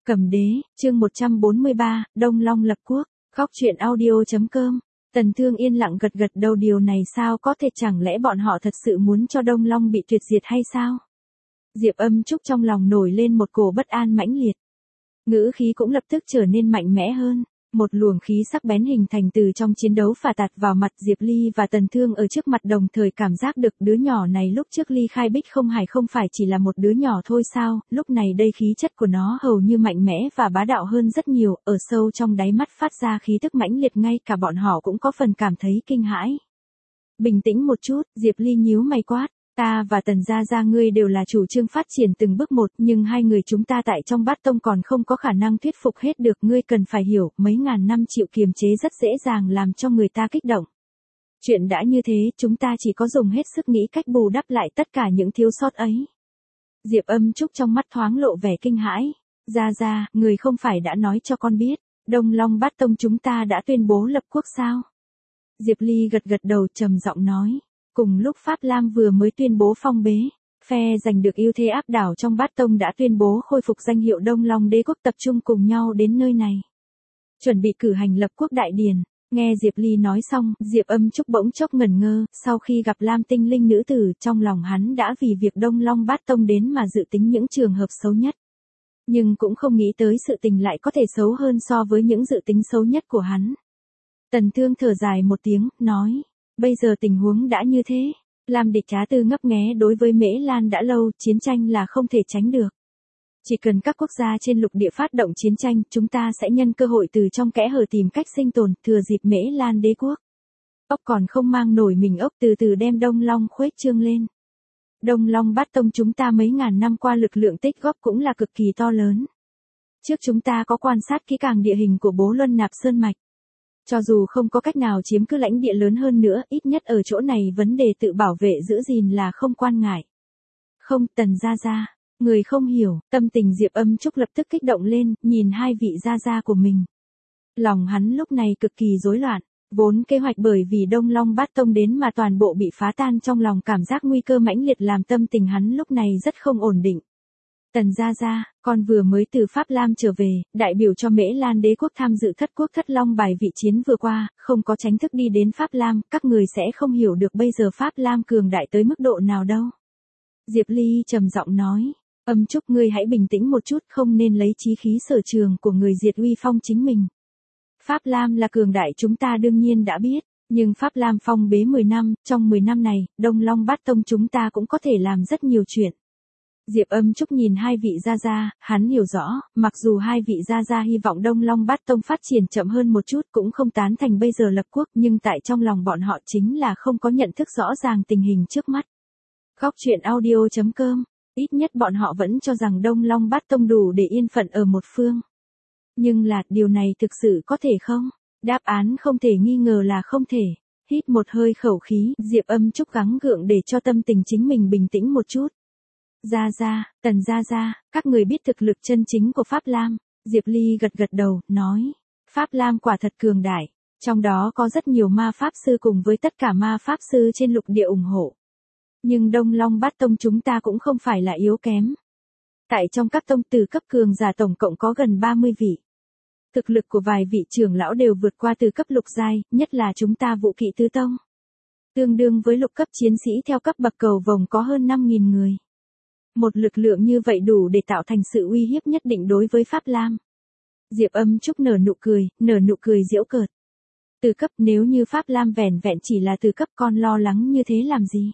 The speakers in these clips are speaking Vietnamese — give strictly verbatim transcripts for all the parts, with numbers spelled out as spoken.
Cầm đế, chương một trăm bốn mươi ba, Đông Long lập quốc, góc truyện audio.com. Tần Thương yên lặng gật gật đầu, điều này sao có thể, chẳng lẽ bọn họ thật sự muốn cho Đông Long bị tuyệt diệt hay sao? Diệp Âm Trúc trong lòng nổi lên một cổ bất an mãnh liệt. Ngữ khí cũng lập tức trở nên mạnh mẽ hơn. Một luồng khí sắc bén hình thành từ trong chiến đấu phả tạt vào mặt Diệp Ly và Tần Thương ở trước mặt, đồng thời cảm giác được đứa nhỏ này lúc trước ly khai Bích Không Hải không phải chỉ là một đứa nhỏ thôi sao, lúc này đây khí chất của nó hầu như mạnh mẽ và bá đạo hơn rất nhiều, ở sâu trong đáy mắt phát ra khí tức mãnh liệt, ngay cả bọn họ cũng có phần cảm thấy kinh hãi. Bình tĩnh một chút, Diệp Ly nhíu mày quát. Ta và Tần gia gia ngươi đều là chủ trương phát triển từng bước một, nhưng hai người chúng ta tại trong Bát Tông còn không có khả năng thuyết phục hết được, ngươi cần phải hiểu, mấy ngàn năm chịu kiềm chế rất dễ dàng làm cho người ta kích động. Chuyện đã như thế, chúng ta chỉ có dùng hết sức nghĩ cách bù đắp lại tất cả những thiếu sót ấy. Diệp Âm Trúc trong mắt thoáng lộ vẻ kinh hãi. Gia gia, người không phải đã nói cho con biết, Đông Long Bát Tông chúng ta đã tuyên bố lập quốc sao? Diệp Ly gật gật đầu trầm giọng nói. Cùng lúc Pháp Lam vừa mới tuyên bố phong bế, phe giành được ưu thế áp đảo trong Bát Tông đã tuyên bố khôi phục danh hiệu Đông Long Đế quốc, tập trung cùng nhau đến nơi này, chuẩn bị cử hành lập quốc đại điển. Nghe Diệp Ly nói xong, Diệp Âm Trúc bỗng chốc ngẩn ngơ, sau khi gặp Lam Tinh Linh nữ tử, trong lòng hắn đã vì việc Đông Long Bát Tông đến mà dự tính những trường hợp xấu nhất. Nhưng cũng không nghĩ tới sự tình lại có thể xấu hơn so với những dự tính xấu nhất của hắn. Tần Thương thở dài một tiếng, nói. Bây giờ tình huống đã như thế, Lam địch trá tư ngấp nghé, đối với Mễ Lan đã lâu, chiến tranh là không thể tránh được. Chỉ cần các quốc gia trên lục địa phát động chiến tranh, chúng ta sẽ nhân cơ hội từ trong kẽ hở tìm cách sinh tồn, thừa dịp Mễ Lan đế quốc ốc còn không mang nổi mình ốc, từ từ đem Đông Long khuếch trương lên. Đông Long Bát Tông chúng ta mấy ngàn năm qua lực lượng tích góp cũng là cực kỳ to lớn. Trước chúng ta có quan sát kỹ càng địa hình của Bố Luân Nạp Sơn Mạch. Cho dù không có cách nào chiếm cứ lãnh địa lớn hơn nữa, ít nhất ở chỗ này vấn đề tự bảo vệ giữ gìn là không quan ngại. Không, Tần gia gia, người không hiểu, tâm tình Diệp Âm Trúc lập tức kích động lên, nhìn hai vị gia gia của mình. Lòng hắn lúc này cực kỳ rối loạn, vốn kế hoạch bởi vì Đông Long Bát Tông đến mà toàn bộ bị phá tan, trong lòng cảm giác nguy cơ mãnh liệt làm tâm tình hắn lúc này rất không ổn định. Tần gia gia, con vừa mới từ Pháp Lam trở về, đại biểu cho Mễ Lan đế quốc tham dự thất quốc thất long bài vị chiến vừa qua, không có tránh thức đi đến Pháp Lam, các người sẽ không hiểu được bây giờ Pháp Lam cường đại tới mức độ nào đâu. Diệp Ly trầm giọng nói, Âm Trúc ngươi hãy bình tĩnh một chút, không nên lấy chí khí sở trường của người diệt uy phong chính mình. Pháp Lam là cường đại chúng ta đương nhiên đã biết, nhưng Pháp Lam phong bế mười năm, trong mười năm này, Đông Long Bát Tông chúng ta cũng có thể làm rất nhiều chuyện. Diệp Âm Trúc nhìn hai vị gia gia, hắn hiểu rõ, mặc dù hai vị gia gia hy vọng Đông Long Bát Tông phát triển chậm hơn một chút, cũng không tán thành bây giờ lập quốc, nhưng tại trong lòng bọn họ chính là không có nhận thức rõ ràng tình hình trước mắt. Góc truyện audio.com, ít nhất bọn họ vẫn cho rằng Đông Long Bát Tông đủ để yên phận ở một phương. Nhưng là, điều này thực sự có thể không? Đáp án không thể nghi ngờ là không thể. Hít một hơi khẩu khí, Diệp Âm Trúc gắng gượng để cho tâm tình chính mình bình tĩnh một chút. Gia gia, Tần gia gia, các người biết thực lực chân chính của Pháp Lam. Diệp Ly gật gật đầu, nói. Pháp Lam quả thật cường đại, trong đó có rất nhiều ma pháp sư cùng với tất cả ma pháp sư trên lục địa ủng hộ. Nhưng Đông Long Bát Tông chúng ta cũng không phải là yếu kém. Tại trong các tông từ cấp cường giả tổng cộng có gần ba mươi vị. Thực lực của vài vị trưởng lão đều vượt qua từ cấp lục giai, nhất là chúng ta Vũ Kỵ Tứ Tông. Tương đương với lục cấp chiến sĩ theo cấp bậc cầu vồng có hơn năm nghìn người. Một lực lượng như vậy đủ để tạo thành sự uy hiếp nhất định đối với Pháp Lam. Diệp Âm Trúc nở nụ cười, nở nụ cười giễu cợt. Từ cấp, nếu như Pháp Lam vẻn vẹn chỉ là từ cấp, con lo lắng như thế làm gì?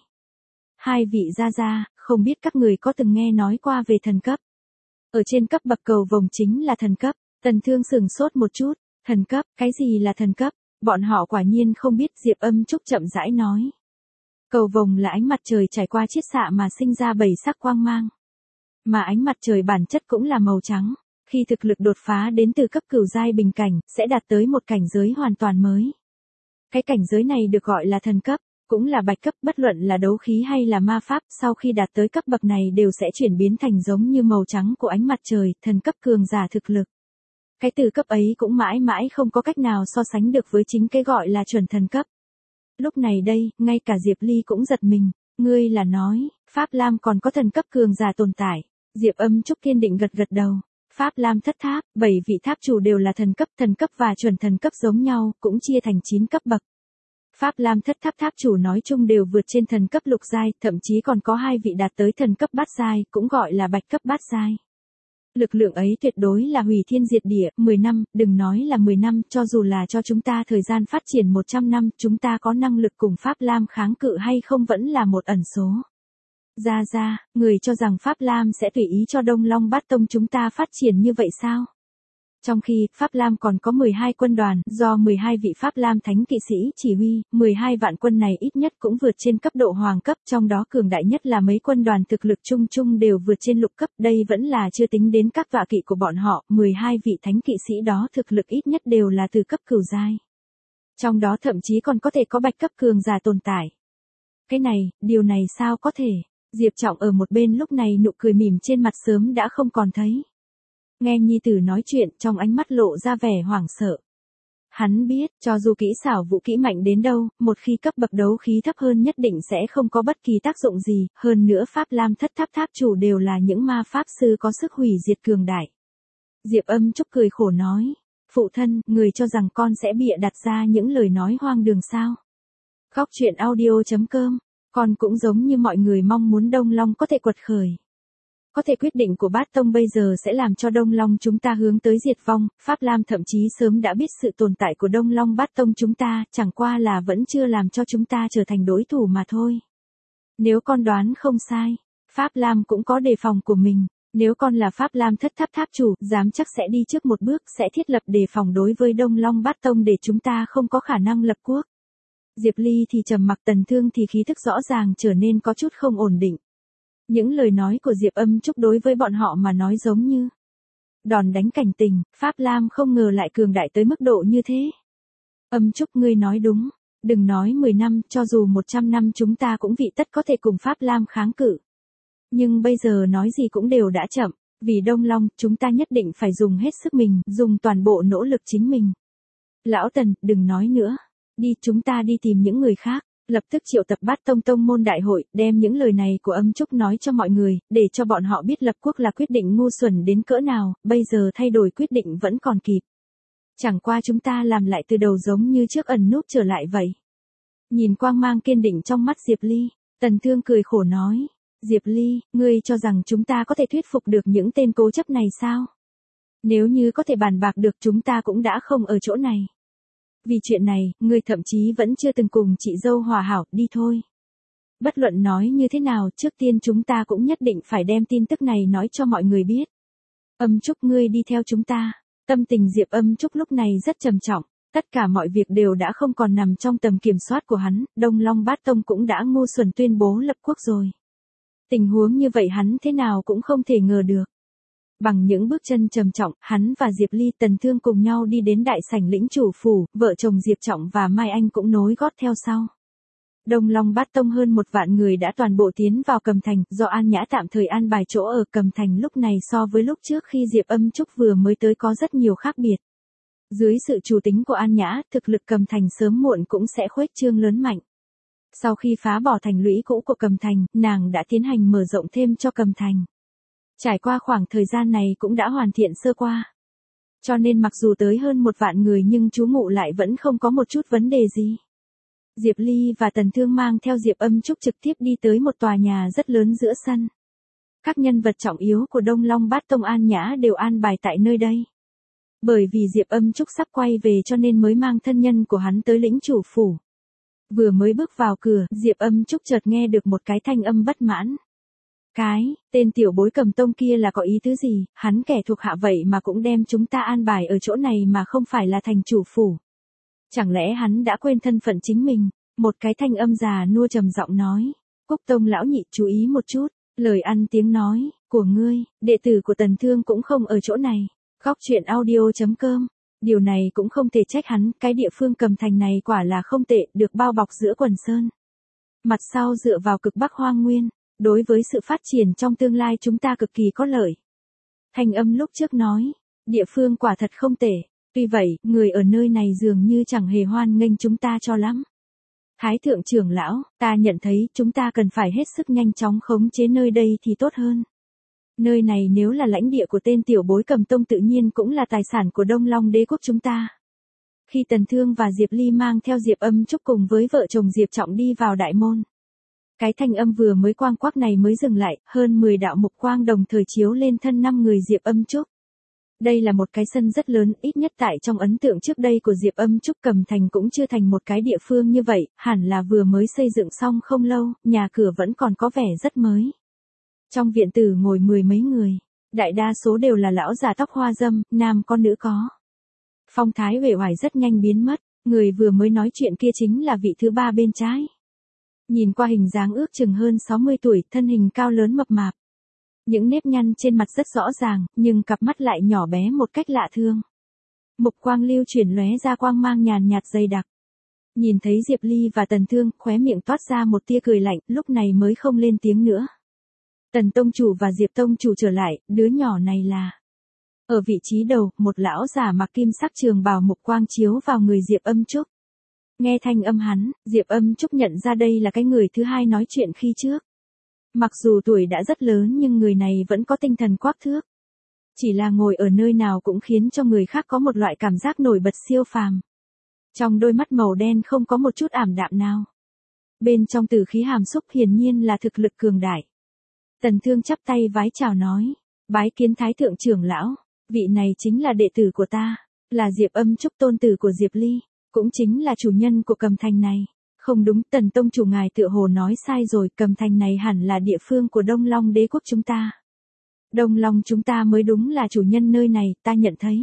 Hai vị gia gia, không biết các người có từng nghe nói qua về thần cấp. Ở trên cấp bậc cầu vồng chính là thần cấp. Tần Thương sừng sốt một chút, thần cấp, cái gì là thần cấp? Bọn họ quả nhiên không biết. Diệp Âm Trúc chậm rãi nói. Cầu vồng là ánh mặt trời trải qua chiết xạ mà sinh ra bảy sắc quang mang. Mà ánh mặt trời bản chất cũng là màu trắng. Khi thực lực đột phá đến từ cấp cửu giai bình cảnh, sẽ đạt tới một cảnh giới hoàn toàn mới. Cái cảnh giới này được gọi là thần cấp, cũng là bạch cấp, bất luận là đấu khí hay là ma pháp, sau khi đạt tới cấp bậc này đều sẽ chuyển biến thành giống như màu trắng của ánh mặt trời, thần cấp cường giả thực lực. Cái từ cấp ấy cũng mãi mãi không có cách nào so sánh được với chính cái gọi là chuẩn thần cấp. Lúc này đây, ngay cả Diệp Ly cũng giật mình, ngươi là nói, Pháp Lam còn có thần cấp cường giả tồn tại. Diệp Âm Trúc kiên định gật gật đầu. Pháp Lam thất tháp, bảy vị tháp chủ đều là thần cấp, thần cấp và chuẩn thần cấp giống nhau, cũng chia thành chín cấp bậc. Pháp Lam thất tháp tháp chủ nói chung đều vượt trên thần cấp lục giai, thậm chí còn có hai vị đạt tới thần cấp bát giai, cũng gọi là bạch cấp bát giai. Lực lượng ấy tuyệt đối là hủy thiên diệt địa, mười năm, đừng nói là mười năm, cho dù là cho chúng ta thời gian phát triển một trăm năm, chúng ta có năng lực cùng Pháp Lam kháng cự hay không vẫn là một ẩn số. Ra ra, người cho rằng Pháp Lam sẽ tùy ý cho Đông Long Bát Tông chúng ta phát triển như vậy sao? Trong khi, Pháp Lam còn có mười hai quân đoàn, do mười hai vị Pháp Lam thánh kỵ sĩ chỉ huy, mười hai vạn quân này ít nhất cũng vượt trên cấp độ hoàng cấp, trong đó cường đại nhất là mấy quân đoàn thực lực chung chung đều vượt trên lục cấp, đây vẫn là chưa tính đến các vạ kỵ của bọn họ, mười hai vị thánh kỵ sĩ đó thực lực ít nhất đều là từ cấp cửu giai. Trong đó thậm chí còn có thể có bạch cấp cường giả tồn tại. Cái này, điều này sao có thể? Diệp Trọng ở một bên lúc này nụ cười mỉm trên mặt sớm đã không còn thấy. Nghe nhi tử nói chuyện, trong ánh mắt lộ ra vẻ hoảng sợ. Hắn biết, cho dù kỹ xảo vũ kỹ mạnh đến đâu, một khi cấp bậc đấu khí thấp hơn nhất định sẽ không có bất kỳ tác dụng gì, hơn nữa Pháp Lam thất tháp tháp chủ đều là những ma pháp sư có sức hủy diệt cường đại. Diệp Âm Trúc cười khổ nói, phụ thân, người cho rằng con sẽ bịa đặt ra những lời nói hoang đường sao? Khóc chuyện audio chấm com, con cũng giống như mọi người mong muốn Đông Long có thể quật khởi. Có thể quyết định của Bát Tông bây giờ sẽ làm cho Đông Long chúng ta hướng tới diệt vong, Pháp Lam thậm chí sớm đã biết sự tồn tại của Đông Long Bát Tông chúng ta, chẳng qua là vẫn chưa làm cho chúng ta trở thành đối thủ mà thôi. Nếu con đoán không sai, Pháp Lam cũng có đề phòng của mình, nếu con là Pháp Lam thất tháp tháp chủ, dám chắc sẽ đi trước một bước, sẽ thiết lập đề phòng đối với Đông Long Bát Tông để chúng ta không có khả năng lập quốc. Diệp Ly thì trầm mặc, Tần Thương thì khí thức rõ ràng trở nên có chút không ổn định. Những lời nói của Diệp Âm Trúc đối với bọn họ mà nói giống như đòn đánh cảnh tình, Pháp Lam không ngờ lại cường đại tới mức độ như thế. Âm Trúc ngươi nói đúng, đừng nói mười năm, cho dù một trăm năm chúng ta cũng vị tất có thể cùng Pháp Lam kháng cự. Nhưng bây giờ nói gì cũng đều đã chậm, vì Đông Long, chúng ta nhất định phải dùng hết sức mình, dùng toàn bộ nỗ lực chính mình. Lão Tần, đừng nói nữa, đi chúng ta đi tìm những người khác. Lập tức triệu tập Bát Tông tông môn đại hội, đem những lời này của Âm Trúc nói cho mọi người, để cho bọn họ biết lập quốc là quyết định ngu xuẩn đến cỡ nào, bây giờ thay đổi quyết định vẫn còn kịp. Chẳng qua chúng ta làm lại từ đầu giống như trước ẩn núp trở lại vậy. Nhìn quang mang kiên định trong mắt Diệp Ly, Tần Thương cười khổ nói, Diệp Ly, ngươi cho rằng chúng ta có thể thuyết phục được những tên cố chấp này sao? Nếu như có thể bàn bạc được chúng ta cũng đã không ở chỗ này. Vì chuyện này, ngươi thậm chí vẫn chưa từng cùng chị dâu hòa hảo, đi thôi. Bất luận nói như thế nào, trước tiên chúng ta cũng nhất định phải đem tin tức này nói cho mọi người biết. Âm Trúc ngươi đi theo chúng ta. Tâm tình Diệp Âm Trúc lúc này rất trầm trọng, tất cả mọi việc đều đã không còn nằm trong tầm kiểm soát của hắn, Đông Long Bát Tông cũng đã ngu xuẩn tuyên bố lập quốc rồi. Tình huống như vậy hắn thế nào cũng không thể ngờ được. Bằng những bước chân trầm trọng, hắn và Diệp Ly Tần Thương cùng nhau đi đến đại sảnh lĩnh chủ phủ, vợ chồng Diệp Trọng và Mai Anh cũng nối gót theo sau. Đông Long Bát Tông hơn một vạn người đã toàn bộ tiến vào Cầm Thành, do An Nhã tạm thời an bài chỗ ở Cầm Thành lúc này so với lúc trước khi Diệp Âm Trúc vừa mới tới có rất nhiều khác biệt. Dưới sự chủ tính của An Nhã, thực lực Cầm Thành sớm muộn cũng sẽ khuếch trương lớn mạnh. Sau khi phá bỏ thành lũy cũ của Cầm Thành, nàng đã tiến hành mở rộng thêm cho Cầm Thành. Trải qua khoảng thời gian này cũng đã hoàn thiện sơ qua. Cho nên mặc dù tới hơn một vạn người nhưng trú ngụ lại vẫn không có một chút vấn đề gì. Diệp Ly và Tần Thương mang theo Diệp Âm Trúc trực tiếp đi tới một tòa nhà rất lớn giữa sân. Các nhân vật trọng yếu của Đông Long Bát Tông An Nhã đều an bài tại nơi đây. Bởi vì Diệp Âm Trúc sắp quay về cho nên mới mang thân nhân của hắn tới lĩnh chủ phủ. Vừa mới bước vào cửa, Diệp Âm Trúc chợt nghe được một cái thanh âm bất mãn. Cái, tên tiểu bối Cầm Tông kia là có ý tứ gì, hắn kẻ thuộc hạ vậy mà cũng đem chúng ta an bài ở chỗ này mà không phải là thành chủ phủ. Chẳng lẽ hắn đã quên thân phận chính mình, một cái thanh âm già nua trầm giọng nói, Cúc Tông lão nhị chú ý một chút, lời ăn tiếng nói, của ngươi, đệ tử của Tần Thương cũng không ở chỗ này, khóc chuyện audio chấm com, điều này cũng không thể trách hắn, cái địa phương Cầm Thành này quả là không tệ, được bao bọc giữa quần sơn. Mặt sau dựa vào cực Bắc Hoang Nguyên. Đối với sự phát triển trong tương lai chúng ta cực kỳ có lợi. Thanh âm lúc trước nói, địa phương quả thật không tệ, tuy vậy, người ở nơi này dường như chẳng hề hoan nghênh chúng ta cho lắm. Thái thượng trưởng lão, ta nhận thấy chúng ta cần phải hết sức nhanh chóng khống chế nơi đây thì tốt hơn. Nơi này nếu là lãnh địa của tên tiểu bối Cầm Tông tự nhiên cũng là tài sản của Đông Long đế quốc chúng ta. Khi Tần Thương và Diệp Ly mang theo Diệp Âm Trúc cùng với vợ chồng Diệp Trọng đi vào đại môn. Cái thanh âm vừa mới quang quắc này mới dừng lại, hơn mười đạo mục quang đồng thời chiếu lên thân năm người Diệp Âm Trúc. Đây là một cái sân rất lớn, ít nhất tại trong ấn tượng trước đây của Diệp Âm Trúc Cầm Thành cũng chưa thành một cái địa phương như vậy, hẳn là vừa mới xây dựng xong không lâu, nhà cửa vẫn còn có vẻ rất mới. Trong viện tử ngồi mười mấy người, đại đa số đều là lão già tóc hoa râm, nam có nữ có. Phong thái uể oải rất nhanh biến mất, người vừa mới nói chuyện kia chính là vị thứ ba bên trái. Nhìn qua hình dáng ước chừng hơn sáu mươi tuổi, thân hình cao lớn mập mạp. Những nếp nhăn trên mặt rất rõ ràng, nhưng cặp mắt lại nhỏ bé một cách lạ thương. Mục quang lưu chuyển lóe ra quang mang nhàn nhạt dày đặc. Nhìn thấy Diệp Ly và Tần Thương, khóe miệng toát ra một tia cười lạnh, lúc này mới không lên tiếng nữa. Tần Tông Chủ và Diệp Tông Chủ trở lại, đứa nhỏ này là... Ở vị trí đầu, một lão giả mặc kim sắc trường bào mục quang chiếu vào người Diệp Âm Trúc. Nghe thanh âm hắn, Diệp Âm Trúc nhận ra đây là cái người thứ hai nói chuyện khi trước. Mặc dù tuổi đã rất lớn nhưng người này vẫn có tinh thần quắc thước. Chỉ là ngồi ở nơi nào cũng khiến cho người khác có một loại cảm giác nổi bật siêu phàm. Trong đôi mắt màu đen không có một chút ảm đạm nào. Bên trong tử khí hàm xúc hiển nhiên là thực lực cường đại. Tần Thương chắp tay vái chào nói, bái kiến Thái Thượng trưởng lão, vị này chính là đệ tử của ta, là Diệp Âm Trúc tôn tử của Diệp Ly, cũng chính là chủ nhân của Cầm Thành này. Không đúng, Tần Tông Chủ ngài tựa hồ nói sai rồi, Cầm Thành này hẳn là địa phương của Đông Long đế quốc chúng ta. Đông Long chúng ta mới đúng là chủ nhân nơi này, ta nhận thấy.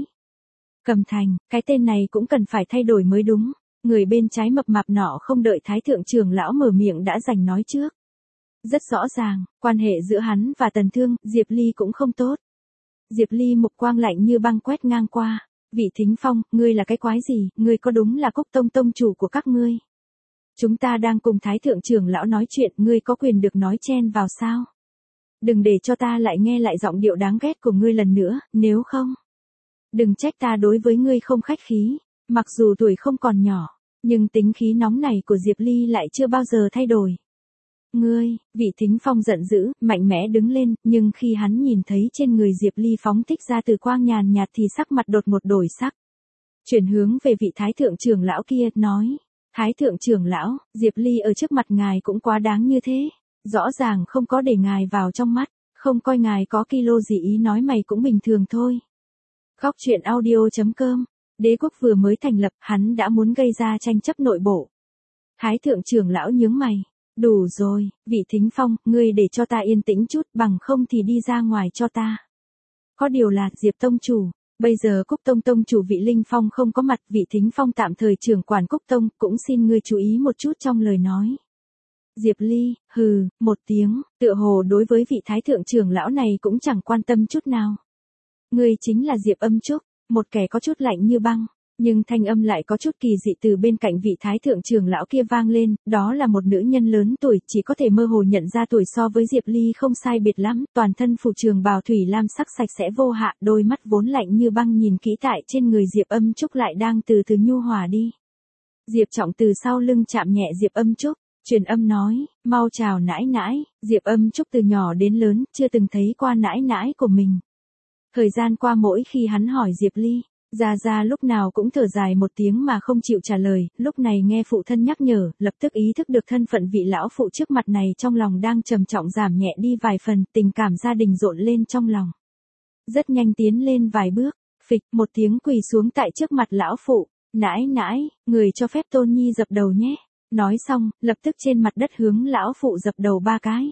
Cầm Thành, cái tên này cũng cần phải thay đổi mới đúng. Người bên trái mập mạp nọ không đợi Thái Thượng trưởng lão mở miệng đã giành nói trước. Rất rõ ràng, quan hệ giữa hắn và Tần Thương, Diệp Ly cũng không tốt. Diệp Ly mục quang lạnh như băng quét ngang qua. Vị Thính Phong, ngươi là cái quái gì, ngươi có đúng là Cúc Tông tông chủ của các ngươi? Chúng ta đang cùng Thái Thượng trưởng lão nói chuyện, ngươi có quyền được nói chen vào sao? Đừng để cho ta lại nghe lại giọng điệu đáng ghét của ngươi lần nữa, nếu không. Đừng trách ta đối với ngươi không khách khí, mặc dù tuổi không còn nhỏ, nhưng tính khí nóng này của Diệp Ly lại chưa bao giờ thay đổi. Ngươi, vị Thính Phong giận dữ, mạnh mẽ đứng lên, nhưng khi hắn nhìn thấy trên người Diệp Ly phóng thích ra từ quang nhàn nhạt thì sắc mặt đột ngột đổi sắc. Chuyển hướng về vị Thái Thượng trưởng lão kia, nói, Thái Thượng trưởng lão, Diệp Ly ở trước mặt ngài cũng quá đáng như thế, rõ ràng không có để ngài vào trong mắt, không coi ngài có kilo gì ý nói mày cũng bình thường thôi. Góc truyện audio chấm com, đế quốc vừa mới thành lập, hắn đã muốn gây ra tranh chấp nội bộ. Thái Thượng trưởng lão nhướng mày. Đủ rồi, vị Thính Phong, ngươi để cho ta yên tĩnh chút, bằng không thì đi ra ngoài cho ta. Có điều là, Diệp Tông Chủ, bây giờ Cúc Tông Tông Chủ vị Linh Phong không có mặt, vị Thính Phong tạm thời trưởng quản Cúc Tông, cũng xin ngươi chú ý một chút trong lời nói. Diệp Ly, hừ, một tiếng, tựa hồ đối với vị Thái Thượng trưởng lão này cũng chẳng quan tâm chút nào. Ngươi chính là Diệp Âm Trúc, một kẻ có chút lạnh như băng. Nhưng thanh âm lại có chút kỳ dị từ bên cạnh vị Thái Thượng trưởng lão kia vang lên, đó là một nữ nhân lớn tuổi, chỉ có thể mơ hồ nhận ra tuổi so với Diệp Ly không sai biệt lắm, toàn thân phủ trường bào thủy lam sắc sạch sẽ vô hạ, đôi mắt vốn lạnh như băng nhìn kỹ tại trên người Diệp Âm Trúc lại đang từ từ nhu hòa đi. Diệp Trọng từ sau lưng chạm nhẹ Diệp Âm Trúc, truyền âm nói, mau chào nãi nãi, Diệp Âm Trúc từ nhỏ đến lớn, chưa từng thấy qua nãi nãi của mình. Thời gian qua mỗi khi hắn hỏi Diệp Ly, Gia Gia lúc nào cũng thở dài một tiếng mà không chịu trả lời, lúc này nghe phụ thân nhắc nhở, lập tức ý thức được thân phận vị lão phụ trước mặt này trong lòng đang trầm trọng giảm nhẹ đi vài phần, tình cảm gia đình rộn lên trong lòng. Rất nhanh tiến lên vài bước, phịch một tiếng quỳ xuống tại trước mặt lão phụ, nãi nãi, người cho phép Tôn Nhi dập đầu nhé. Nói xong, lập tức trên mặt đất hướng lão phụ dập đầu ba cái.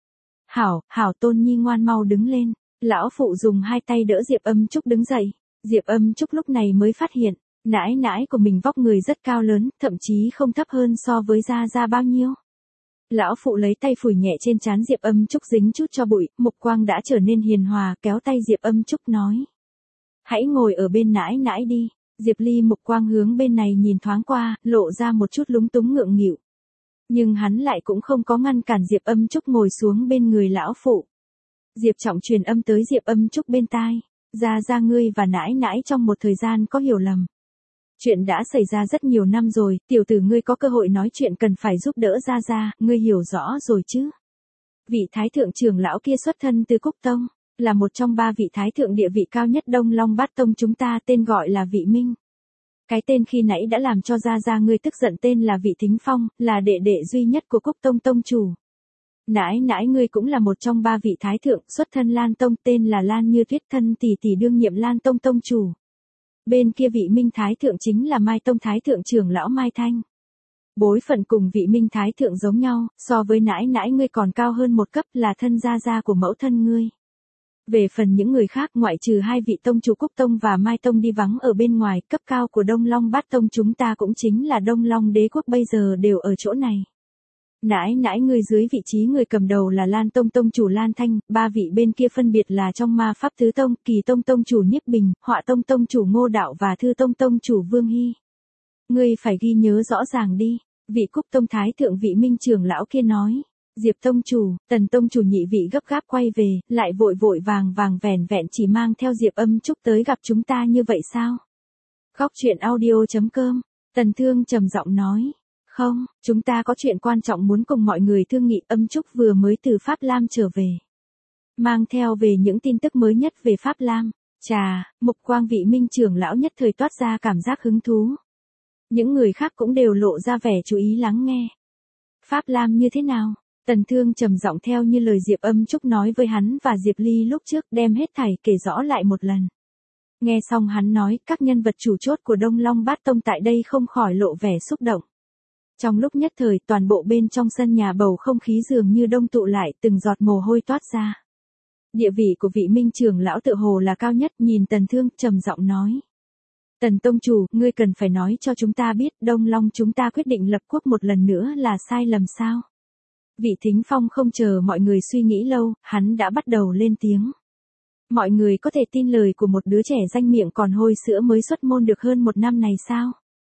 Hảo, hảo Tôn Nhi ngoan mau đứng lên, lão phụ dùng hai tay đỡ Diệp Âm Trúc đứng dậy. Diệp Âm Trúc lúc này mới phát hiện, nãi nãi của mình vóc người rất cao lớn, thậm chí không thấp hơn so với Gia Gia bao nhiêu. Lão phụ lấy tay phủi nhẹ trên trán Diệp Âm Trúc dính chút cho bụi, mục quang đã trở nên hiền hòa, kéo tay Diệp Âm Trúc nói. Hãy ngồi ở bên nãi nãi đi. Diệp Ly mục quang hướng bên này nhìn thoáng qua, lộ ra một chút lúng túng ngượng nghịu. Nhưng hắn lại cũng không có ngăn cản Diệp Âm Trúc ngồi xuống bên người lão phụ. Diệp Trọng truyền âm tới Diệp Âm Trúc bên tai. Gia Gia ngươi và nãi nãi trong một thời gian có hiểu lầm. Chuyện đã xảy ra rất nhiều năm rồi, tiểu tử ngươi có cơ hội nói chuyện cần phải giúp đỡ Gia Gia, ngươi hiểu rõ rồi chứ. Vị Thái Thượng trưởng lão kia xuất thân từ Cúc Tông, là một trong ba vị thái thượng địa vị cao nhất Đông Long Bát Tông chúng ta, tên gọi là Vị Minh. Cái tên khi nãy đã làm cho gia gia ngươi tức giận, tên là Vị Thính Phong, là đệ đệ duy nhất của Cúc Tông tông chủ. Nãi nãi ngươi cũng là một trong ba vị thái thượng, xuất thân Lan Tông, tên là Lan Như Tuyết, thân tỷ tỷ đương nhiệm Lan Tông tông chủ. Bên kia Vị Minh thái thượng chính là Mai Tông thái thượng trưởng lão Mai Thanh. Bối phận cùng Vị Minh thái thượng giống nhau, so với nãi nãi ngươi còn cao hơn một cấp, là thân gia gia của mẫu thân ngươi. Về phần những người khác, ngoại trừ hai vị tông chủ Cúc Tông và Mai Tông đi vắng ở bên ngoài, cấp cao của Đông Long Bát Tông chúng ta cũng chính là Đông Long Đế quốc bây giờ đều ở chỗ này. Nãi nãi ngươi dưới vị trí người cầm đầu là Lan Tông tông chủ Lan Thanh, ba vị bên kia phân biệt là trong Ma Pháp Tứ Tông, Kỳ Tông tông chủ Nhiếp Bình, Họa Tông tông chủ Ngô Đạo và Thư Tông tông chủ Vương Hy. Ngươi phải ghi nhớ rõ ràng đi, vị Cúc Tông thái thượng Vị Minh trưởng lão kia nói. Diệp tông chủ, Tần tông chủ nhị vị gấp gáp quay về, lại vội vội vàng vàng vẻn vẹn chỉ mang theo Diệp Âm Trúc tới gặp chúng ta như vậy sao? Góc truyện audio chấm com, Tần Thương trầm giọng nói. Không, chúng ta có chuyện quan trọng muốn cùng mọi người thương nghị. Âm Trúc vừa mới từ Pháp Lam trở về, mang theo về những tin tức mới nhất về Pháp Lam. Chà, mục quang Vị Minh trưởng lão nhất thời toát ra cảm giác hứng thú. Những người khác cũng đều lộ ra vẻ chú ý lắng nghe. Pháp Lam như thế nào? Tần Thương trầm giọng theo như lời Diệp Âm Trúc nói với hắn và Diệp Ly lúc trước, đem hết thảy kể rõ lại một lần. Nghe xong hắn nói, các nhân vật chủ chốt của Đông Long Bát Tông tại đây không khỏi lộ vẻ xúc động. Trong lúc nhất thời, toàn bộ bên trong sân nhà bầu không khí dường như đông tụ lại, từng giọt mồ hôi toát ra. Địa vị của Vị Minh trưởng lão tự hồ là cao nhất, nhìn Tần Thương trầm giọng nói. Tần tông chủ, ngươi cần phải nói cho chúng ta biết, Đông Long chúng ta quyết định lập quốc một lần nữa là sai lầm sao? Vị Thính Phong không chờ mọi người suy nghĩ lâu, hắn đã bắt đầu lên tiếng. Mọi người có thể tin lời của một đứa trẻ danh miệng còn hôi sữa mới xuất môn được hơn một năm này sao?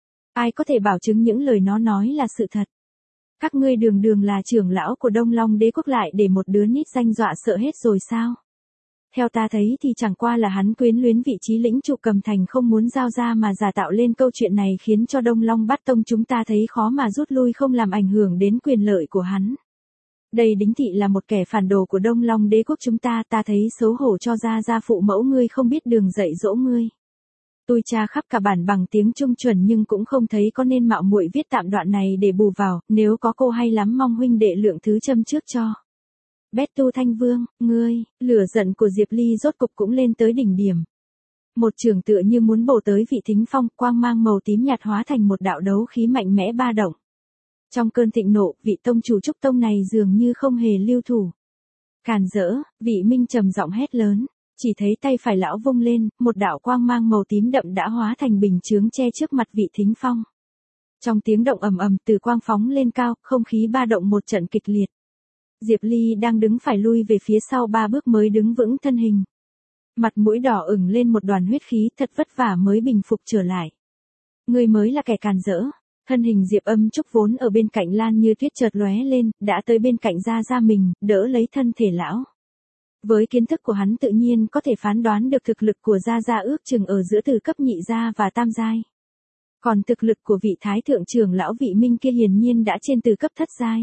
Ai có thể bảo chứng những lời nó nói là sự thật? Các ngươi đường đường là trưởng lão của Đông Long Đế quốc lại để một đứa nít danh dọa sợ hết rồi sao? Theo ta thấy thì chẳng qua là hắn quyến luyến vị trí lĩnh trụ Cầm Thành không muốn giao ra mà giả tạo lên câu chuyện này, khiến cho Đông Long Bát Tông chúng ta thấy khó mà rút lui, không làm ảnh hưởng đến quyền lợi của hắn. Đây đính thị là một kẻ phản đồ của Đông Long Đế quốc chúng ta, ta thấy xấu hổ cho gia gia phụ mẫu ngươi không biết đường dạy dỗ ngươi. Tôi tra khắp cả bản bằng tiếng Trung chuẩn nhưng cũng không thấy có nên mạo muội viết tạm đoạn này để bù vào, nếu có cô hay lắm mong huynh đệ lượng thứ châm trước cho. Bét Tu Thanh Vương, ngươi, lửa giận của Diệp Ly rốt cục cũng lên tới đỉnh điểm. Một trường tựa như muốn bổ tới Vị Thính Phong, quang mang màu tím nhạt hóa thành một đạo đấu khí mạnh mẽ ba động. Trong cơn thịnh nộ, vị tông chủ Trúc Tông này dường như không hề lưu thủ. Càn rỡ, Vị Minh trầm giọng hét lớn, chỉ thấy tay phải lão vung lên, một đạo quang mang màu tím đậm đã hóa thành bình chướng che trước mặt Vị Thính Phong. Trong tiếng động ầm ầm từ quang phóng lên cao, không khí ba động một trận kịch liệt. Diệp Ly đang đứng phải lui về phía sau ba bước mới đứng vững thân hình. Mặt mũi đỏ ửng lên một đoàn huyết khí, thật vất vả mới bình phục trở lại. Ngươi mới là kẻ càn rỡ. Thân hình Diệp Âm Trúc vốn ở bên cạnh Lan Như Tuyết chợt lóe lên, đã tới bên cạnh gia gia mình, đỡ lấy thân thể lão. Với kiến thức của hắn tự nhiên có thể phán đoán được thực lực của gia gia ước chừng ở giữa từ cấp nhị gia và tam giai. Còn thực lực của vị thái thượng trưởng lão Vị Minh kia hiển nhiên đã trên từ cấp thất giai.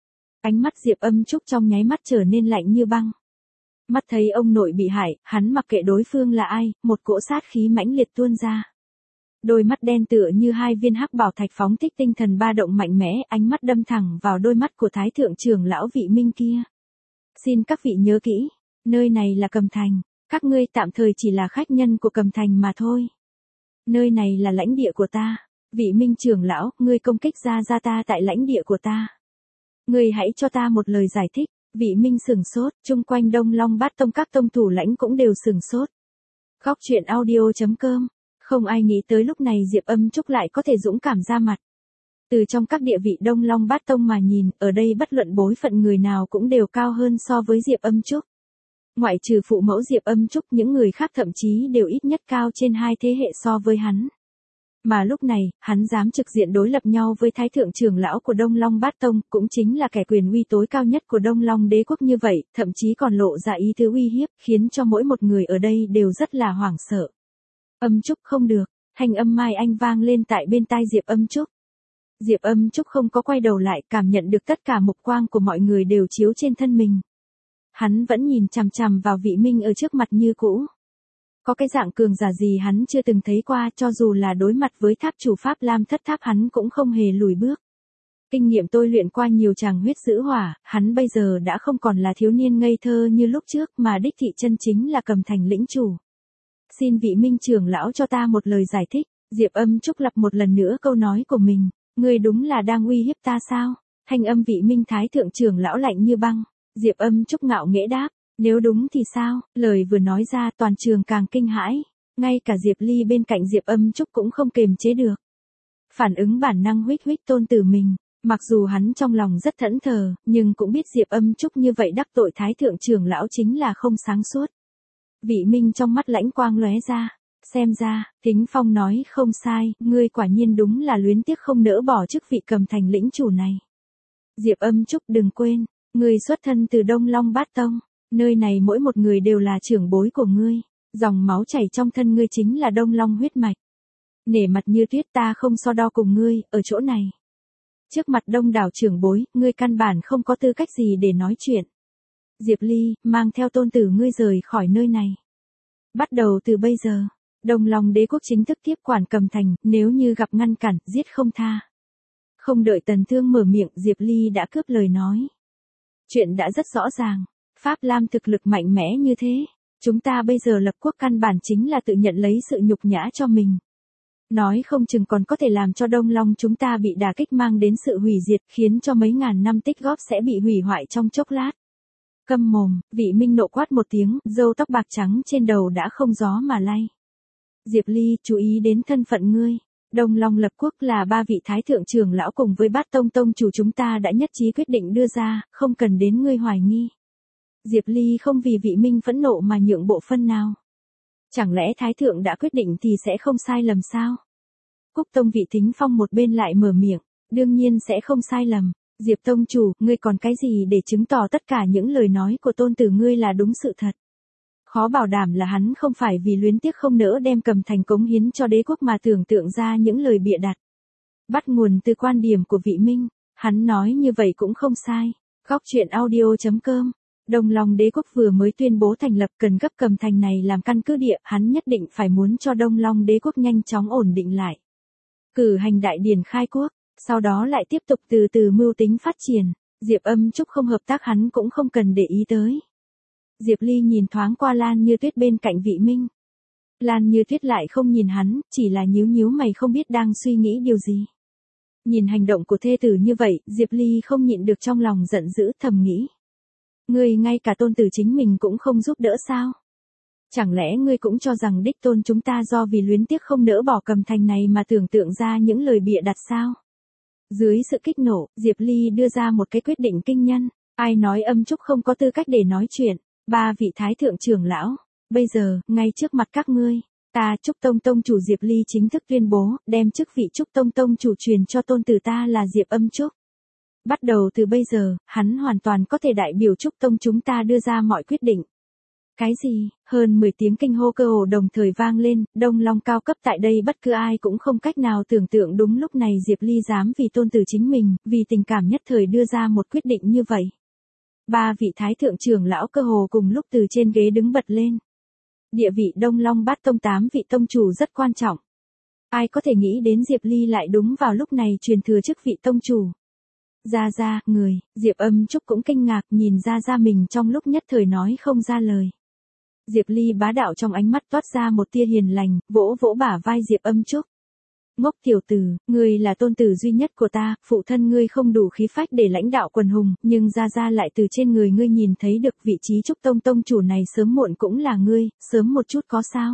Ánh mắt Diệp Âm Trúc trong nháy mắt trở nên lạnh như băng. Mắt thấy ông nội bị hại, hắn mặc kệ đối phương là ai, một cỗ sát khí mãnh liệt tuôn ra. Đôi mắt đen tựa như hai viên hắc bảo thạch phóng thích tinh thần ba động mạnh mẽ, ánh mắt đâm thẳng vào đôi mắt của thái thượng trưởng lão Vị Minh kia. Xin các vị nhớ kỹ, nơi này là Cầm Thành, các ngươi tạm thời chỉ là khách nhân của Cầm Thành mà thôi. Nơi này là lãnh địa của ta. Vị Minh trưởng lão, ngươi công kích gia gia ta tại lãnh địa của ta. Ngươi hãy cho ta một lời giải thích. Vị Minh sửng sốt, chung quanh Đông Long Bát Tông các tông thủ lãnh cũng đều sửng sốt. Góc truyện audio chấm com. Không ai nghĩ tới lúc này Diệp Âm Trúc lại có thể dũng cảm ra mặt. Từ trong các địa vị Đông Long Bát Tông mà nhìn, ở đây bất luận bối phận người nào cũng đều cao hơn so với Diệp Âm Trúc. Ngoại trừ phụ mẫu Diệp Âm Trúc, những người khác thậm chí đều ít nhất cao trên hai thế hệ so với hắn. Mà lúc này, hắn dám trực diện đối lập nhau với thái thượng trưởng lão của Đông Long Bát Tông, cũng chính là kẻ quyền uy tối cao nhất của Đông Long Đế quốc như vậy, thậm chí còn lộ ra ý tứ uy hiếp, khiến cho mỗi một người ở đây đều rất là hoảng sợ. Âm Trúc không được, thanh âm Mai Anh vang lên tại bên tai Diệp Âm Trúc. Diệp Âm Trúc không có quay đầu lại, cảm nhận được tất cả mục quang của mọi người đều chiếu trên thân mình. hắn vẫn nhìn chằm chằm vào Vị Minh ở trước mặt như cũ. Có cái dạng cường giả gì hắn chưa từng thấy qua, cho dù là đối mặt với tháp chủ Pháp Lam thất tháp hắn cũng không hề lùi bước. Kinh nghiệm tôi luyện qua nhiều tràng huyết giữ hỏa, hắn bây giờ đã không còn là thiếu niên ngây thơ như lúc trước mà đích thị chân chính là Cầm Thành lĩnh chủ. Xin Vị Minh trưởng lão cho ta một lời giải thích. Diệp Âm Trúc lặp một lần nữa câu nói của mình. Ngươi đúng là đang uy hiếp ta sao? Thanh âm Vị Minh thái thượng trưởng lão lạnh như băng. Diệp Âm Trúc ngạo nghễ đáp. Nếu đúng thì sao? Lời vừa nói ra toàn trường càng kinh hãi. Ngay cả Diệp Ly bên cạnh Diệp Âm Trúc cũng không kềm chế được. Phản ứng bản năng huých huých tôn tử mình. Mặc dù hắn trong lòng rất thẫn thờ, nhưng cũng biết Diệp Âm Trúc như vậy đắc tội thái thượng trưởng lão chính là không sáng suốt. Vị Minh trong mắt lãnh quang lóe ra. Xem ra, Thính Phong nói không sai, ngươi quả nhiên đúng là luyến tiếc không nỡ bỏ chức vị Cầm Thành lĩnh chủ này. Diệp Âm Trúc đừng quên, ngươi xuất thân từ Đông Long Bát Tông, nơi này mỗi một người đều là trưởng bối của ngươi, dòng máu chảy trong thân ngươi chính là Đông Long huyết mạch. Nể mặt như tuyết ta không so đo cùng ngươi, ở chỗ này. Trước mặt đông đảo trưởng bối, ngươi căn bản không có tư cách gì để nói chuyện. Diệp Ly, mang theo tôn tử ngươi rời khỏi nơi này. Bắt đầu từ bây giờ. Đông Long đế quốc chính thức tiếp quản Cầm Thành, nếu như gặp ngăn cản, giết không tha. Không đợi Tần Thương mở miệng, Diệp Ly đã cướp lời nói. Chuyện đã rất rõ ràng, Pháp Lam thực lực mạnh mẽ như thế, chúng ta bây giờ lập quốc căn bản chính là tự nhận lấy sự nhục nhã cho mình. Nói không chừng còn có thể làm cho Đông Long chúng ta bị đả kích mang đến sự hủy diệt, khiến cho mấy ngàn năm tích góp sẽ bị hủy hoại trong chốc lát. Câm mồm, Vị Minh nộ quát một tiếng, râu tóc bạc trắng trên đầu đã không gió mà lay. Diệp Ly, chú ý đến thân phận ngươi. Đông Long lập quốc là ba vị thái thượng trưởng lão cùng với Bát Tông tông chủ chúng ta đã nhất trí quyết định đưa ra, không cần đến ngươi hoài nghi. Diệp Ly không vì Vị Minh phẫn nộ mà nhượng bộ phân nào. Chẳng lẽ thái thượng đã quyết định thì sẽ không sai lầm sao? Cúc Tông Vị Thính Phong một bên lại mở miệng, đương nhiên sẽ không sai lầm. Diệp tông chủ, ngươi còn cái gì để chứng tỏ tất cả những lời nói của tôn tử ngươi là đúng sự thật? Khó bảo đảm là hắn không phải vì luyến tiếc không nỡ đem Cầm Thành cống hiến cho đế quốc mà tưởng tượng ra những lời bịa đặt. Bắt nguồn từ quan điểm của Vị Minh, hắn nói như vậy cũng không sai. Góc truyện audio chấm com. Đông Long đế quốc vừa mới tuyên bố thành lập, cần gấp Cầm Thành này làm căn cứ địa, hắn nhất định phải muốn cho Đông Long đế quốc nhanh chóng ổn định lại. Cử hành đại điển khai quốc, sau đó lại tiếp tục từ từ mưu tính phát triển. Diệp Âm Trúc không hợp tác hắn cũng không cần để ý tới. Diệp Ly nhìn thoáng qua Lan Như Tuyết bên cạnh Vị Minh. Lan Như Tuyết lại không nhìn hắn, chỉ là nhíu nhíu mày không biết đang suy nghĩ điều gì. Nhìn hành động của thê tử như vậy, Diệp Ly không nhịn được trong lòng giận dữ thầm nghĩ. Ngươi ngay cả tôn tử chính mình cũng không giúp đỡ sao? Chẳng lẽ ngươi cũng cho rằng đích tôn chúng ta do vì luyến tiếc không nỡ bỏ Cầm Thành này mà tưởng tượng ra những lời bịa đặt sao? Dưới sự kích nổ, Diệp Ly đưa ra một cái quyết định kinh nhân. Ai nói Âm Trúc không có tư cách để nói chuyện? Ba vị thái thượng trưởng lão, bây giờ, ngay trước mặt các ngươi, ta Trúc Tông Tông chủ Diệp Ly chính thức tuyên bố, đem chức vị Trúc Tông Tông chủ truyền cho tôn tử ta là Diệp Âm Trúc. Bắt đầu từ bây giờ, hắn hoàn toàn có thể đại biểu Trúc Tông chúng ta đưa ra mọi quyết định. Cái gì? Hơn mười tiếng kinh hô cơ hồ đồng thời vang lên, Đông Long cao cấp tại đây bất cứ ai cũng không cách nào tưởng tượng đúng lúc này Diệp Ly dám vì tôn tử chính mình, vì tình cảm nhất thời đưa ra một quyết định như vậy. Ba vị thái thượng trưởng lão cơ hồ cùng lúc từ trên ghế đứng bật lên. Địa vị Đông Long Bát Tông tám vị tông chủ rất quan trọng. Ai có thể nghĩ đến Diệp Ly lại đúng vào lúc này truyền thừa chức vị tông chủ. Ra ra, người, Diệp Âm Trúc cũng kinh ngạc nhìn ra ra mình trong lúc nhất thời nói không ra lời. Diệp Ly bá đạo trong ánh mắt toát ra một tia hiền lành, vỗ vỗ bả vai Diệp Âm Trúc. Ngốc tiểu tử, ngươi là tôn tử duy nhất của ta, phụ thân ngươi không đủ khí phách để lãnh đạo quần hùng, nhưng ra ra lại từ trên người ngươi nhìn thấy được vị trí Trúc Tông Tông chủ này sớm muộn cũng là ngươi, sớm một chút có sao?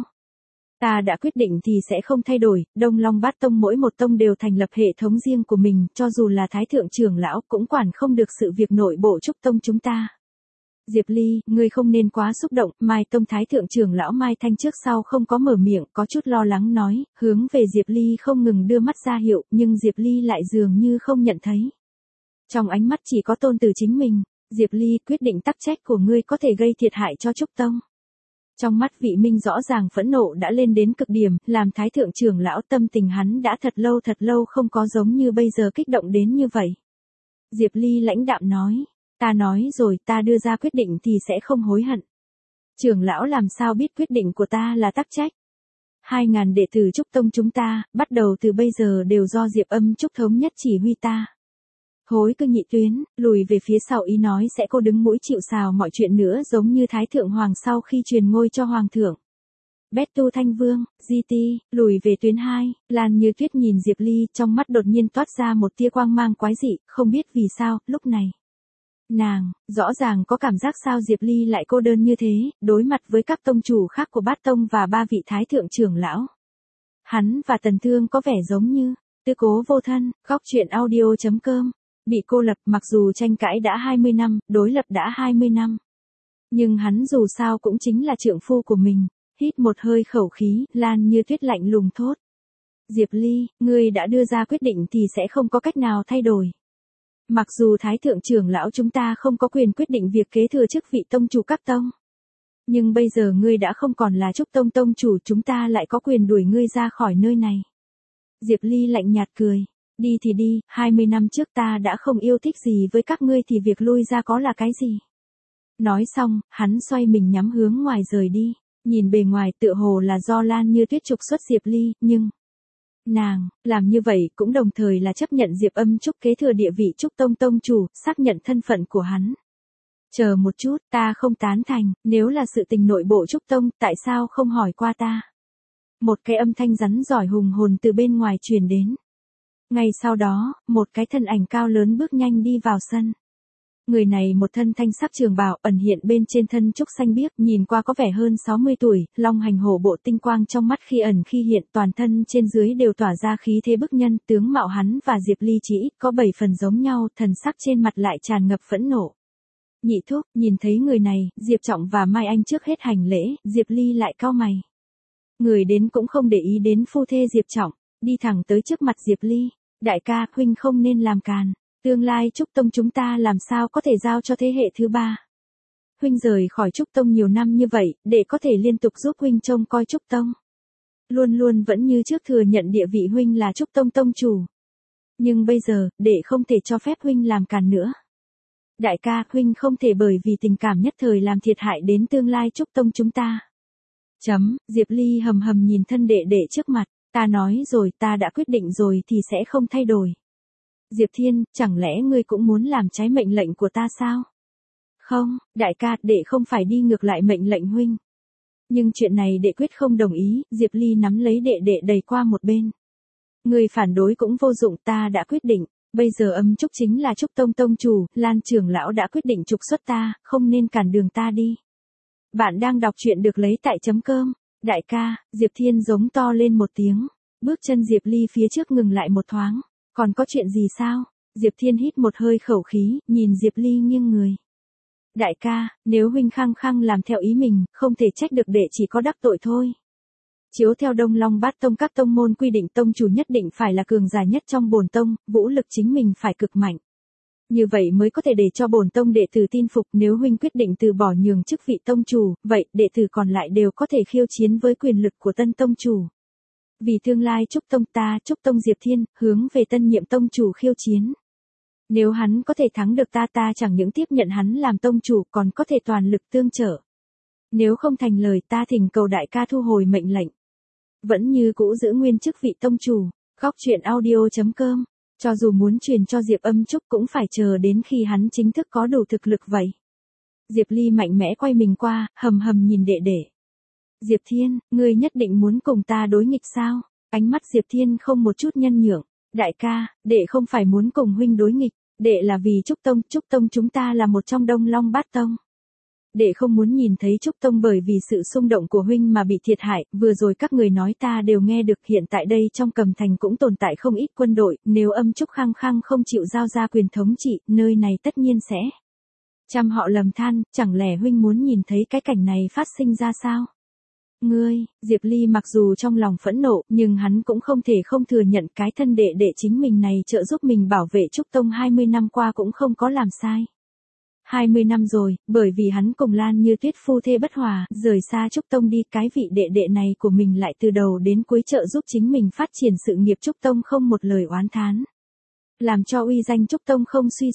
Ta đã quyết định thì sẽ không thay đổi, Đông Long Bát Tông mỗi một tông đều thành lập hệ thống riêng của mình, cho dù là thái thượng trưởng lão cũng quản không được sự việc nội bộ Trúc Tông chúng ta. Diệp Ly, ngươi không nên quá xúc động, Mai Tông Thái Thượng trưởng lão Mai Thanh trước sau không có mở miệng, có chút lo lắng nói, hướng về Diệp Ly không ngừng đưa mắt ra hiệu, nhưng Diệp Ly lại dường như không nhận thấy. Trong ánh mắt chỉ có tôn tử chính mình, Diệp Ly quyết định tắc trách của ngươi có thể gây thiệt hại cho Trúc Tông. Trong mắt Vị Minh rõ ràng phẫn nộ đã lên đến cực điểm, làm Thái Thượng trưởng lão tâm tình hắn đã thật lâu thật lâu không có giống như bây giờ kích động đến như vậy. Diệp Ly lãnh đạm nói. Ta nói rồi, ta đưa ra quyết định thì sẽ không hối hận. Trưởng lão làm sao biết quyết định của ta là tắc trách. Hai ngàn đệ tử Trúc Tông chúng ta, bắt đầu từ bây giờ đều do Diệp Âm Trúc thống nhất chỉ huy ta. Hối Cương nhị tuyến, lùi về phía sau ý nói sẽ cô đứng mũi chịu sào mọi chuyện nữa giống như Thái Thượng Hoàng sau khi truyền ngôi cho Hoàng thượng. Bét Tu Thanh Vương, giê tê, lùi về tuyến hai, Lan Như Tuyết nhìn Diệp Ly trong mắt đột nhiên toát ra một tia quang mang quái dị, không biết vì sao, lúc này. Nàng, rõ ràng có cảm giác sao Diệp Ly lại cô đơn như thế, đối mặt với các tông chủ khác của Bát Tông và ba vị Thái Thượng trưởng lão. Hắn và Tần Thương có vẻ giống như, tư cố vô thân, góc truyện audio chấm com. Bị cô lập mặc dù tranh cãi đã hai mươi năm, đối lập đã hai mươi năm. Nhưng hắn dù sao cũng chính là trượng phu của mình. Hít một hơi khẩu khí, Lan Như Tuyết lạnh lùng thốt. Diệp Ly, ngươi đã đưa ra quyết định thì sẽ không có cách nào thay đổi. Mặc dù Thái Thượng trưởng lão chúng ta không có quyền quyết định việc kế thừa chức vị tông chủ các tông. Nhưng bây giờ ngươi đã không còn là Trúc Tông tông chủ, chúng ta lại có quyền đuổi ngươi ra khỏi nơi này. Diệp Ly lạnh nhạt cười. Đi thì đi, hai mươi năm trước ta đã không yêu thích gì với các ngươi thì việc lui ra có là cái gì. Nói xong, hắn xoay mình nhắm hướng ngoài rời đi. Nhìn bề ngoài tựa hồ là do Lan Như Tuyết trục xuất Diệp Ly, nhưng nàng, làm như vậy cũng đồng thời là chấp nhận Diệp Âm Trúc kế thừa địa vị Trúc Tông tông chủ, xác nhận thân phận của hắn. Chờ một chút, ta không tán thành, nếu là sự tình nội bộ Trúc Tông, tại sao không hỏi qua ta? Một cái âm thanh rắn giỏi hùng hồn từ bên ngoài truyền đến. Ngay sau đó, một cái thân ảnh cao lớn bước nhanh đi vào sân. Người này một thân thanh sắc trường bào ẩn hiện bên trên thân trúc xanh biếc, nhìn qua có vẻ hơn sáu mươi tuổi, long hành hổ bộ tinh quang trong mắt khi ẩn khi hiện, toàn thân trên dưới đều tỏa ra khí thế bức nhân, tướng mạo hắn và Diệp Ly chỉ ít có bảy phần giống nhau, thần sắc trên mặt lại tràn ngập phẫn nộ. Nhị thúc, nhìn thấy người này, Diệp Trọng và Mai Anh trước hết hành lễ, Diệp Ly lại cau mày. Người đến cũng không để ý đến phu thê Diệp Trọng, đi thẳng tới trước mặt Diệp Ly. Đại ca, huynh không nên làm càn. Tương lai Trúc Tông chúng ta làm sao có thể giao cho thế hệ thứ ba. Huynh rời khỏi Trúc Tông nhiều năm như vậy, để có thể liên tục giúp huynh trông coi Trúc Tông. Luôn luôn vẫn như trước thừa nhận địa vị huynh là Trúc Tông tông chủ. Nhưng bây giờ, để không thể cho phép huynh làm càn nữa. Đại ca, huynh không thể bởi vì tình cảm nhất thời làm thiệt hại đến tương lai Trúc Tông chúng ta. Chấm, Diệp Ly hầm hầm nhìn thân đệ đệ trước mặt. Ta nói rồi, ta đã quyết định rồi thì sẽ không thay đổi. Diệp Thiên, chẳng lẽ ngươi cũng muốn làm trái mệnh lệnh của ta sao? Không, đại ca, đệ không phải đi ngược lại mệnh lệnh huynh. Nhưng chuyện này đệ quyết không đồng ý, Diệp Ly nắm lấy đệ đệ đẩy qua một bên. Ngươi phản đối cũng vô dụng, ta đã quyết định, bây giờ Âm Trúc chính là Trúc Tông tông chủ, Lan trưởng lão đã quyết định trục xuất ta, không nên cản đường ta đi. Bạn đang đọc truyện được lấy tại chấm cơm. Đại ca, Diệp Thiên giống to lên một tiếng. Bước chân Diệp Ly phía trước ngừng lại một thoáng. Còn có chuyện gì sao? Diệp Thiên hít một hơi khẩu khí, nhìn Diệp Ly nghiêng người. Đại ca, nếu huynh khăng khăng làm theo ý mình, không thể trách được đệ chỉ có đắc tội thôi. Chiếu theo Đông Long Bát Tông các tông môn quy định tông chủ nhất định phải là cường giả nhất trong bổn tông, vũ lực chính mình phải cực mạnh. Như vậy mới có thể để cho bổn tông đệ tử tin phục, nếu huynh quyết định từ bỏ nhường chức vị tông chủ, vậy đệ tử còn lại đều có thể khiêu chiến với quyền lực của tân tông chủ. Vì tương lai Trúc Tông ta, Trúc Tông Diệp Thiên, hướng về tân nhiệm tông chủ khiêu chiến. Nếu hắn có thể thắng được ta ta chẳng những tiếp nhận hắn làm tông chủ còn có thể toàn lực tương trợ. Nếu không thành lời ta thỉnh cầu đại ca thu hồi mệnh lệnh. Vẫn như cũ giữ nguyên chức vị tông chủ, góc truyện audio chấm com. Cho dù muốn truyền cho Diệp Âm Trúc cũng phải chờ đến khi hắn chính thức có đủ thực lực vậy. Diệp Ly mạnh mẽ quay mình qua, hầm hầm nhìn đệ đệ. Diệp Thiên, ngươi nhất định muốn cùng ta đối nghịch sao? Ánh mắt Diệp Thiên không một chút nhân nhượng. Đại ca, đệ không phải muốn cùng huynh đối nghịch, đệ là vì Trúc Tông, Trúc Tông chúng ta là một trong Đông Long Bát Tông. Đệ không muốn nhìn thấy Trúc Tông bởi vì sự xung động của huynh mà bị thiệt hại, vừa rồi các người nói ta đều nghe được, hiện tại đây trong Cầm Thành cũng tồn tại không ít quân đội, nếu Âm Trúc khăng khăng không chịu giao ra quyền thống trị, nơi này tất nhiên sẽ trăm họ lầm than, chẳng lẽ huynh muốn nhìn thấy cái cảnh này phát sinh ra sao? Ngươi, Diệp Ly mặc dù trong lòng phẫn nộ, nhưng hắn cũng không thể không thừa nhận cái thân đệ đệ chính mình này trợ giúp mình bảo vệ Trúc Tông hai mươi năm qua cũng không có làm sai. hai mươi năm rồi, bởi vì hắn cùng Lan Như Tuyết phu thê bất hòa, rời xa Trúc Tông đi, cái vị đệ đệ này của mình lại từ đầu đến cuối trợ giúp chính mình phát triển sự nghiệp Trúc Tông không một lời oán thán. Làm cho uy danh Trúc Tông không suy sụp.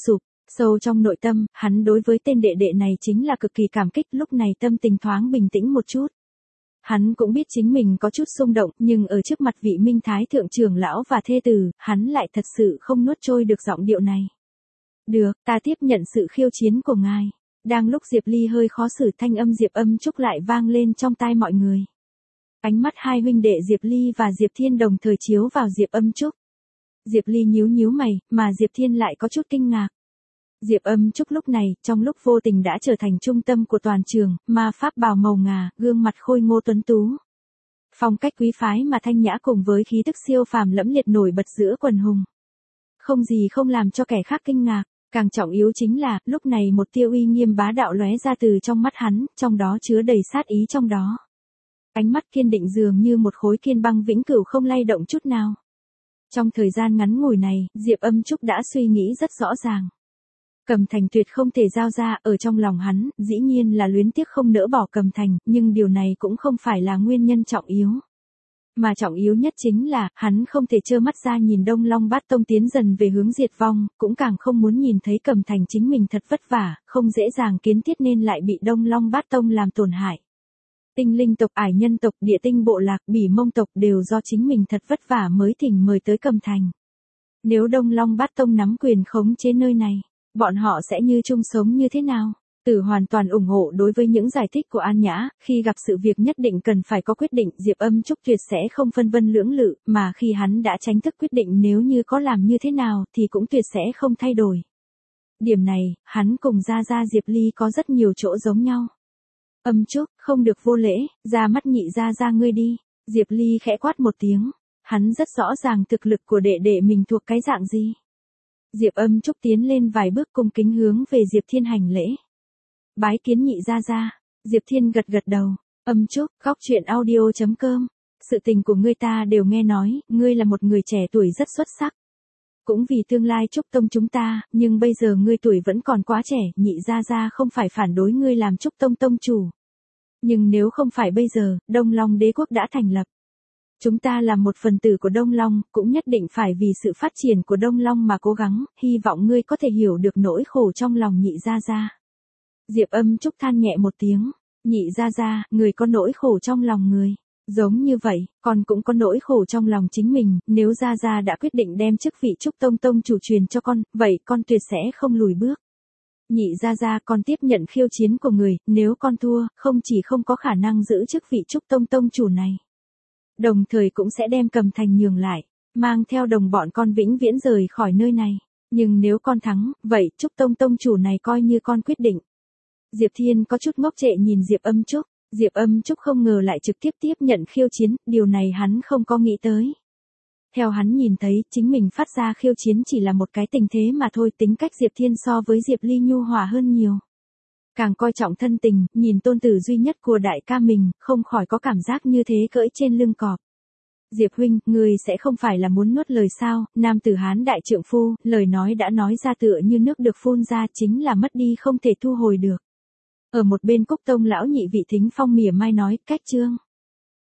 Sâu trong nội tâm, hắn đối với tên đệ đệ này chính là cực kỳ cảm kích, lúc này tâm tình thoáng bình tĩnh một chút. Hắn cũng biết chính mình có chút xung động, nhưng ở trước mặt vị Minh Thái thượng trưởng lão và thê tử, hắn lại thật sự không nuốt trôi được giọng điệu này. Được, ta tiếp nhận sự khiêu chiến của ngài. Đang lúc Diệp Ly hơi khó xử, thanh âm Diệp Âm Trúc lại vang lên trong tai mọi người. Ánh mắt hai huynh đệ Diệp Ly và Diệp Thiên đồng thời chiếu vào Diệp Âm Trúc. Diệp Ly nhíu nhíu mày, mà Diệp Thiên lại có chút kinh ngạc. Diệp Âm Trúc lúc này, trong lúc vô tình đã trở thành trung tâm của toàn trường, ma pháp bào màu ngà, gương mặt khôi ngô tuấn tú. Phong cách quý phái mà thanh nhã cùng với khí tức siêu phàm lẫm liệt nổi bật giữa quần hùng. Không gì không làm cho kẻ khác kinh ngạc, càng trọng yếu chính là, lúc này một tia uy nghiêm bá đạo lóe ra từ trong mắt hắn, trong đó chứa đầy sát ý trong đó. Ánh mắt kiên định dường như một khối kiên băng vĩnh cửu không lay động chút nào. Trong thời gian ngắn ngủi này, Diệp Âm Trúc đã suy nghĩ rất rõ ràng. Cầm Thành tuyệt không thể giao ra, ở trong lòng hắn, dĩ nhiên là luyến tiếc không nỡ bỏ Cầm Thành, nhưng điều này cũng không phải là nguyên nhân trọng yếu. Mà trọng yếu nhất chính là, hắn không thể trơ mắt ra nhìn Đông Long Bát Tông tiến dần về hướng diệt vong, cũng càng không muốn nhìn thấy Cầm Thành chính mình thật vất vả, không dễ dàng kiến thiết nên lại bị Đông Long Bát Tông làm tổn hại. Tinh linh tộc, ải nhân tộc, địa tinh bộ lạc, bỉ mông tộc đều do chính mình thật vất vả mới thỉnh mời tới Cầm Thành. Nếu Đông Long Bát Tông nắm quyền khống chế nơi này, bọn họ sẽ như chung sống như thế nào? Tử hoàn toàn ủng hộ đối với những giải thích của An Nhã, khi gặp sự việc nhất định cần phải có quyết định, Diệp Âm Trúc tuyệt sẽ không phân vân lưỡng lự, mà khi hắn đã tránh thức quyết định nếu như có làm như thế nào thì cũng tuyệt sẽ không thay đổi. Điểm này, hắn cùng Gia Gia Diệp Ly có rất nhiều chỗ giống nhau. Âm Trúc, không được vô lễ, ra mắt nhị Gia Gia ngươi đi. Diệp Ly khẽ quát một tiếng, hắn rất rõ ràng thực lực của đệ đệ mình thuộc cái dạng gì. Diệp Âm Trúc tiến lên vài bước cung kính hướng về Diệp Thiên hành lễ. Bái kiến nhị Gia Gia. Diệp Thiên gật gật đầu. Âm Trúc, góc truyện audio chấm com. Sự tình của ngươi ta đều nghe nói, ngươi là một người trẻ tuổi rất xuất sắc. Cũng vì tương lai Trúc Tông chúng ta, nhưng bây giờ ngươi tuổi vẫn còn quá trẻ, nhị Gia Gia không phải phản đối ngươi làm Trúc Tông tông chủ. Nhưng nếu không phải bây giờ, Đông Long đế quốc đã thành lập. Chúng ta là một phần tử của Đông Long, cũng nhất định phải vì sự phát triển của Đông Long mà cố gắng, hy vọng ngươi có thể hiểu được nỗi khổ trong lòng nhị Gia Gia. Diệp Âm Trúc than nhẹ một tiếng, nhị Gia Gia, người có nỗi khổ trong lòng người. Giống như vậy, con cũng có nỗi khổ trong lòng chính mình, nếu Gia Gia đã quyết định đem chức vị Trúc Tông tông chủ truyền cho con, vậy con tuyệt sẽ không lùi bước. Nhị Gia Gia, con tiếp nhận khiêu chiến của người, nếu con thua, không chỉ không có khả năng giữ chức vị Trúc Tông tông chủ này, đồng thời cũng sẽ đem Cầm Thành nhường lại, mang theo đồng bọn con vĩnh viễn rời khỏi nơi này. Nhưng nếu con thắng, vậy Trúc Tông tông chủ này coi như con quyết định. Diệp Thiên có chút ngốc trệ nhìn Diệp Âm Trúc, Diệp Âm Trúc không ngờ lại trực tiếp tiếp nhận khiêu chiến, điều này hắn không có nghĩ tới. Theo hắn nhìn thấy, chính mình phát ra khiêu chiến chỉ là một cái tình thế mà thôi, tính cách Diệp Thiên so với Diệp Ly nhu hòa hơn nhiều. Càng coi trọng thân tình, nhìn tôn tử duy nhất của đại ca mình, không khỏi có cảm giác như thế cưỡi trên lưng cọp. Diệp huynh, người sẽ không phải là muốn nuốt lời sao? Nam tử Hán đại trượng phu, lời nói đã nói ra tựa như nước được phun ra, chính là mất đi không thể thu hồi được. Ở một bên Cúc Tông lão nhị vị Thính Phong mỉa mai nói, cách chương.